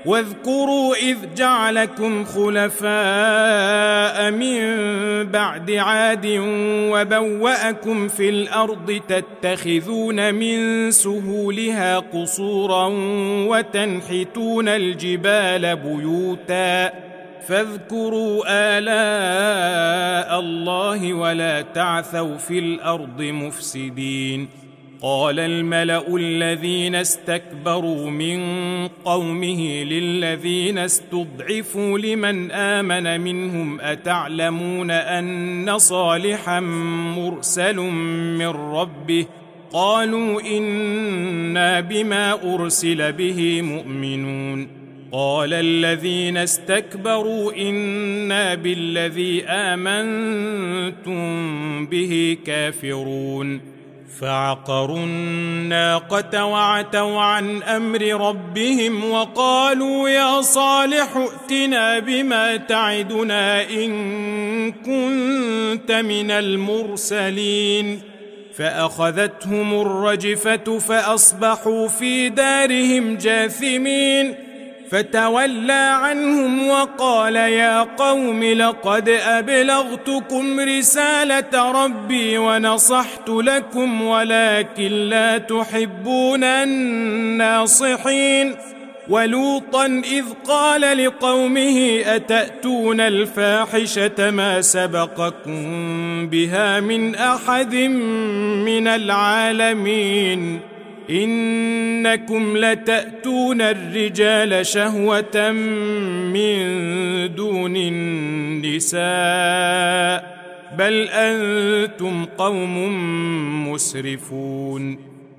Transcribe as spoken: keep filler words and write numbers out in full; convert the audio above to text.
واذكروا إذ جعلكم خلفاء من بعد عاد وبوأكم في الأرض تتخذون من سهولها قصورا وتنحتون الجبال بيوتا فاذكروا آلاء الله ولا تعثوا في الأرض مفسدين. قال الملأ الذين استكبروا من قومه للذين استضعفوا لمن آمن منهم أتعلمون أن صالحا مرسل من ربه قالوا إنا بما أرسل به مؤمنون. قال الذين استكبروا إنا بالذي آمنتم به كافرون. فعقروا الناقة وعتوا عن أمر ربهم وقالوا يا صالح ائتنا بما تعدنا إن كنت من المرسلين. فأخذتهم الرجفة فأصبحوا في دارهم جاثمين. فتولى عنهم وقال يا قوم لقد أبلغتكم رسالة ربي ونصحت لكم ولكن لا تحبون الناصحين. ولوطا إذ قال لقومه أتأتون الفاحشة ما سبقكم بها من أحد من العالمين إنكم لتأتون الرجال شهوة من دون النساء بل أنتم قوم مسرفون.